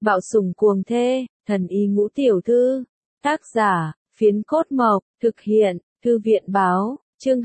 Bạo sủng cuồng thê, thần y ngũ tiểu thư. Tác giả, Phiến Cốt Mộc, thực hiện, Thư viện báo, chương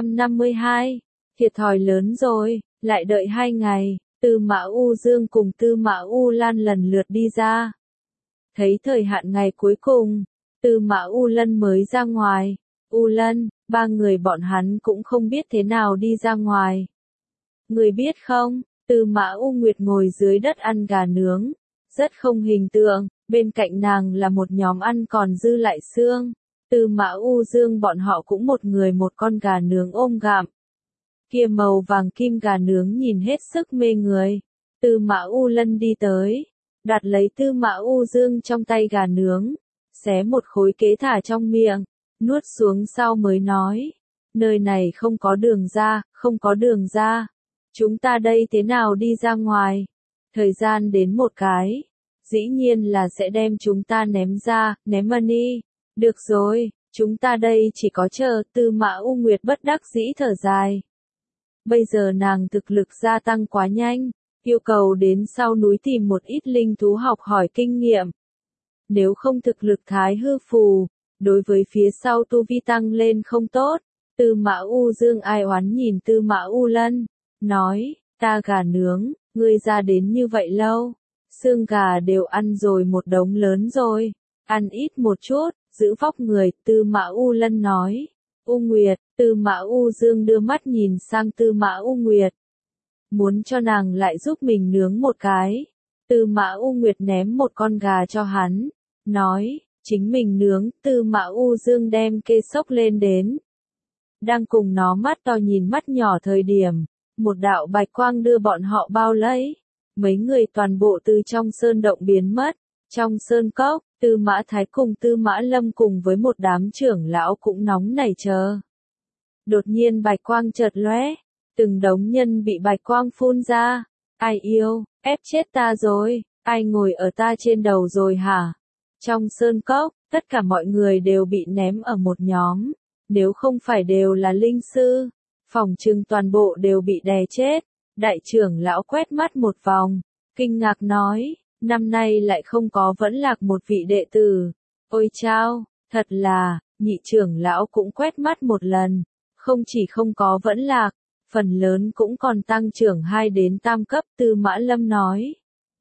252. Thiệt thòi lớn rồi, lại đợi 2 ngày, Tư Mã U Dương cùng Tư Mã U Lan lần lượt đi ra. Thấy thời hạn ngày cuối cùng, Tư Mã U Lân mới ra ngoài. U Lân, 3 người bọn hắn cũng không biết thế nào đi ra ngoài. Người biết không, Tư Mã U Nguyệt ngồi dưới đất ăn gà nướng, rất không hình tượng, bên cạnh nàng là một nhóm ăn còn dư lại xương. Tư Mã U Dương bọn họ cũng một người một con gà nướng ôm gặm. Kia màu vàng kim gà nướng nhìn hết sức mê người. Tư Mã U Lân đi tới, đoạt lấy Tư Mã U Dương trong tay gà nướng, xé một khối kế thả trong miệng, nuốt xuống sau mới nói, nơi này không có đường ra, không có đường ra. Chúng ta đây thế nào đi ra ngoài? Thời gian đến một cái, dĩ nhiên là sẽ đem chúng ta ném ra, ném money. Được rồi, chúng ta đây chỉ có chờ. Tư Mã U Nguyệt bất đắc dĩ thở dài. Bây giờ nàng thực lực gia tăng quá nhanh, yêu cầu đến sau núi tìm một ít linh thú học hỏi kinh nghiệm. Nếu không thực lực thái hư phù, đối với phía sau tu vi tăng lên không tốt. Tư Mã U Dương ai oán nhìn Tư Mã U Lân, nói, ta gà nướng, ngươi ra đến như vậy lâu, xương gà đều ăn rồi một đống lớn rồi, ăn ít một chút, giữ vóc người. Tư Mã U Lân nói. U Nguyệt, Tư Mã U Dương đưa mắt nhìn sang Tư Mã U Nguyệt, muốn cho nàng lại giúp mình nướng một cái. Tư Mã U Nguyệt ném một con gà cho hắn, nói, chính mình nướng. Tư Mã U Dương đem kê xốc lên đến, đang cùng nó mắt to nhìn mắt nhỏ thời điểm, một đạo bạch quang đưa bọn họ bao lấy. Mấy người toàn bộ từ trong sơn động biến mất. Trong sơn cốc, Tư Mã Thái cùng Tư Mã Lâm cùng với một đám trưởng lão cũng nóng nảy chờ. Đột nhiên bạch quang chợt lóe, từng đống nhân bị bạch quang phun ra. Ai yêu, ép chết ta rồi, ai ngồi ở ta trên đầu rồi hả? Trong sơn cốc, tất cả mọi người đều bị ném ở một nhóm, nếu không phải đều là linh sư, phỏng chừng toàn bộ đều bị đè chết. Đại trưởng lão quét mắt một vòng, kinh ngạc nói, năm nay lại không có vẫn lạc một vị đệ tử. Ôi chao, thật là. Nhị trưởng lão cũng quét mắt một lần, không chỉ không có vẫn lạc, phần lớn cũng còn tăng trưởng 2 đến tam cấp. Tư Mã Lâm nói,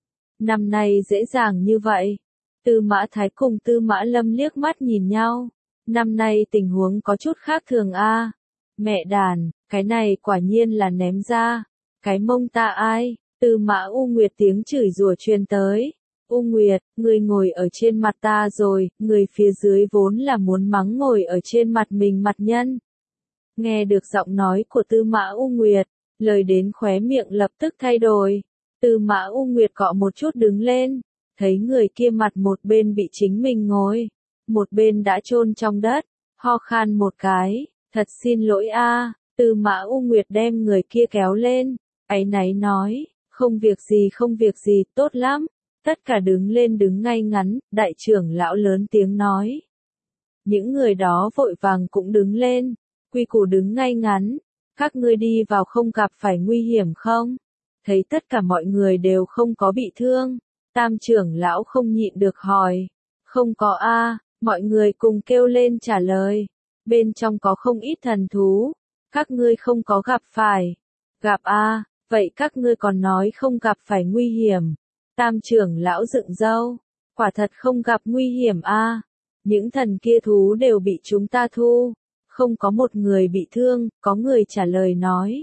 năm nay dễ dàng như vậy. Tư Mã Thái cùng Tư Mã Lâm liếc mắt nhìn nhau, năm nay tình huống có chút khác thường a. Mẹ đàn, cái này quả nhiên là ném ra, cái mông ta ai? Tư Mã U Nguyệt tiếng chửi rủa truyền tới. U Nguyệt, ngươi ngồi ở trên mặt ta rồi, người phía dưới vốn là muốn mắng ngồi ở trên mặt mình mặt nhân. Nghe được giọng nói của Tư Mã U Nguyệt, lời đến khóe miệng lập tức thay đổi. Tư Mã U Nguyệt cọ một chút đứng lên, thấy người kia mặt một bên bị chính mình ngồi, một bên đã chôn trong đất, ho khan một cái, thật xin lỗi a. Tư Mã U Nguyệt đem người kia kéo lên, áy náy nói, không việc gì, tốt lắm. Tất cả đứng lên đứng ngay ngắn. Đại trưởng lão lớn tiếng nói. Những người đó vội vàng cũng đứng lên, quy củ đứng ngay ngắn. Các ngươi đi vào không gặp phải nguy hiểm không? Thấy tất cả mọi người đều không có bị thương, tam trưởng lão không nhịn được hỏi. Không có a. Mọi người cùng kêu lên trả lời. Bên trong có không ít thần thú, các ngươi không có gặp phải. Gặp a. Vậy các ngươi còn nói không gặp phải nguy hiểm. Tam trưởng lão dựng râu, quả thật không gặp nguy hiểm a. Những thần kia thú đều bị chúng ta thu, không có một người bị thương. Có người trả lời nói,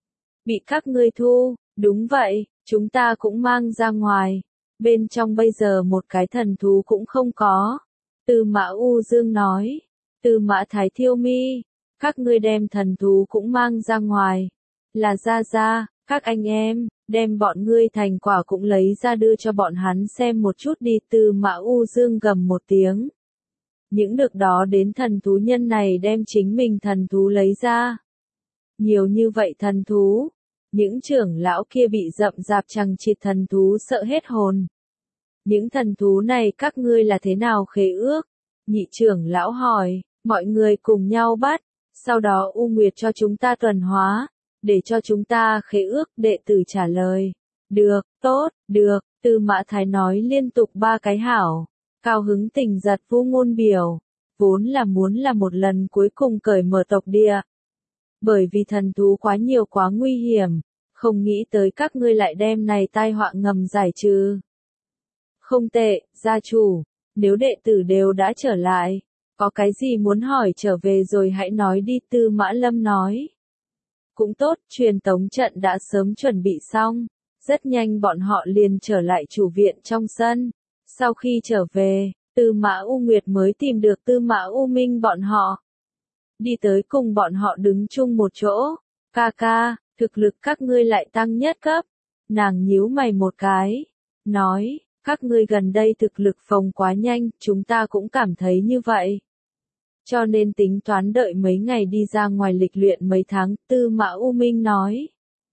bị các ngươi thu, đúng vậy, chúng ta cũng mang ra ngoài, bên trong bây giờ một cái thần thú cũng không có. Tư Mã U Dương nói. Tư Mã Thái thiêu mi, các ngươi đem thần thú cũng mang ra ngoài, là ra, các anh em, đem bọn ngươi thành quả cũng lấy ra đưa cho bọn hắn xem một chút đi. Tư Mã U Dương gầm một tiếng. Những được đó đến thần thú nhân này đem chính mình thần thú lấy ra. Nhiều như vậy thần thú, những trưởng lão kia bị rậm rạp chằng chịt thần thú sợ hết hồn. Những thần thú này các ngươi là thế nào khế ước? Nhị trưởng lão hỏi. Mọi người cùng nhau bắt, sau đó U Nguyệt cho chúng ta tuần hóa, để cho chúng ta khế ước. Đệ tử trả lời, Được, tốt, được, Tư Mã Thái nói liên tục ba cái hảo, cao hứng tình giật vũ ngôn biểu, vốn là muốn là một lần cuối cùng cởi mở tộc địa. Bởi vì thần thú quá nhiều quá nguy hiểm, không nghĩ tới các ngươi lại đem này tai họa ngầm giải trừ. Không tệ, gia chủ, nếu đệ tử đều đã trở lại, có cái gì muốn hỏi trở về rồi hãy nói đi, Tư Mã Lâm nói. Cũng tốt, truyền tống trận đã sớm chuẩn bị xong, rất nhanh bọn họ liền trở lại chủ viện trong sân. Sau khi trở về, Tư Mã U Nguyệt mới tìm được Tư Mã U Minh bọn họ. Đi tới cùng bọn họ đứng chung một chỗ. Ca ca, thực lực các ngươi lại tăng nhất cấp. Nàng nhíu mày một cái, nói, các ngươi gần đây thực lực phồng quá nhanh, chúng ta cũng cảm thấy như vậy. Cho nên tính toán đợi mấy ngày đi ra ngoài lịch luyện mấy tháng, Tư Mã U Minh nói.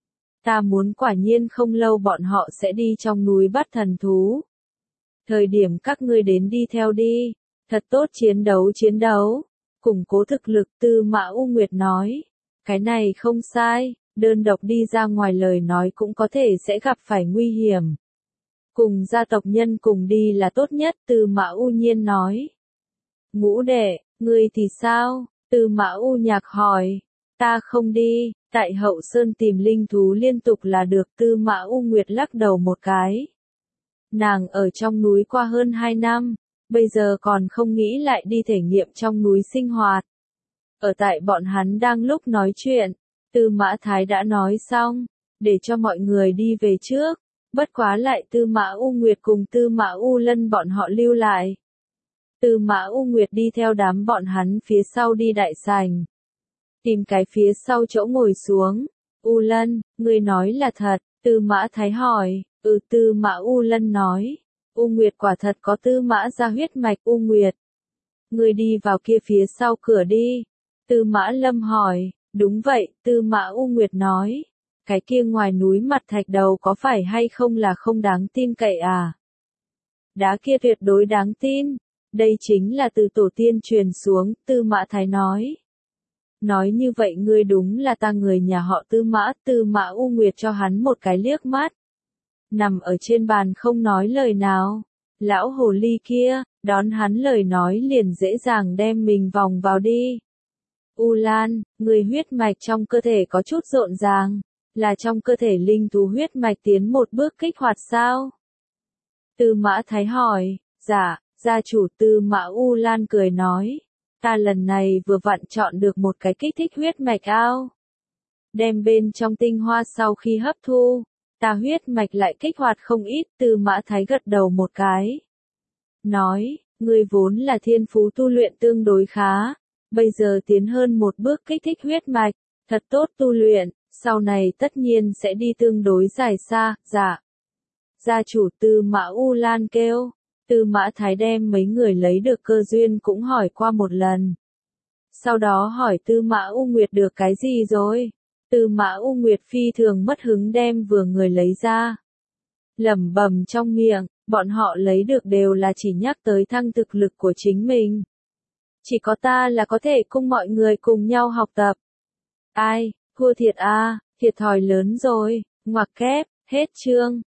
Ta muốn quả nhiên không lâu bọn họ sẽ đi trong núi bắt thần thú. Thời điểm các ngươi đến đi theo đi, thật tốt chiến đấu, củng cố thực lực, Tư Mã U Nguyệt nói. Cái này không sai, đơn độc đi ra ngoài lời nói cũng có thể sẽ gặp phải nguy hiểm. Cùng gia tộc nhân cùng đi là tốt nhất, Tư Mã U Nhiên nói. Ngũ đệ, ngươi thì sao? Tư Mã U Nhạc hỏi. Ta không đi, tại Hậu Sơn tìm linh thú liên tục là được, Tư Mã U Nguyệt lắc đầu một cái. Nàng ở trong núi qua hơn 2 năm, bây giờ còn không nghĩ lại đi thể nghiệm trong núi sinh hoạt. Ở tại bọn hắn đang lúc nói chuyện, Tư Mã Thái đã nói xong, để cho mọi người đi về trước, bất quá lại Tư Mã U Nguyệt cùng Tư Mã U Lân bọn họ lưu lại. Tư Mã U Nguyệt đi theo đám bọn hắn phía sau đi đại sảnh. Tìm cái phía sau chỗ ngồi xuống. U Lân, ngươi nói là thật, Tư Mã Thái hỏi. Tư Mã U Lân nói. U Nguyệt quả thật có Tư Mã ra huyết mạch. U Nguyệt, ngươi đi vào kia phía sau cửa đi. Tư Mã Lâm hỏi. Đúng vậy, Tư Mã U Nguyệt nói. Cái kia ngoài núi mặt thạch đầu có phải hay không là không đáng tin cậy à? Đá kia tuyệt đối đáng tin. Đây chính là từ tổ tiên truyền xuống, Tư Mã Thái nói. Nói như vậy ngươi đúng là ta người nhà họ Tư Mã U Nguyệt cho hắn một cái liếc mắt. Nằm ở trên bàn không nói lời nào. Lão hồ ly kia, đón hắn lời nói liền dễ dàng đem mình vòng vào đi. U Lan, người huyết mạch trong cơ thể có chút rộn ràng, là trong cơ thể linh thú huyết mạch tiến một bước kích hoạt sao? Tư Mã Thái hỏi. Dạ, gia chủ. Tư Mã U Lan cười nói. Ta lần này vừa vặn chọn được một cái kích thích huyết mạch ao. Đem bên trong tinh hoa sau khi hấp thu, ta huyết mạch lại kích hoạt không ít. Tư Mã Thái gật đầu một cái. Nói, ngươi vốn là thiên phú tu luyện tương đối khá, bây giờ tiến hơn một bước kích thích huyết mạch, thật tốt tu luyện, sau này tất nhiên sẽ đi tương đối dài xa. Dạ. Gia chủ. Tư Mã U Lan kêu. Tư Mã Thái đem mấy người lấy được cơ duyên cũng hỏi qua một lần. Sau đó hỏi Tư Mã U Nguyệt được cái gì rồi? Tư Mã U Nguyệt phi thường mất hứng đem vừa người lấy ra. Lẩm bẩm trong miệng, bọn họ lấy được đều là chỉ nhắc tới thăng thực lực của chính mình. Chỉ có ta là có thể cùng mọi người cùng nhau học tập. Ai, thua thiệt à, thiệt thòi lớn rồi, ngoặc kép, hết chương.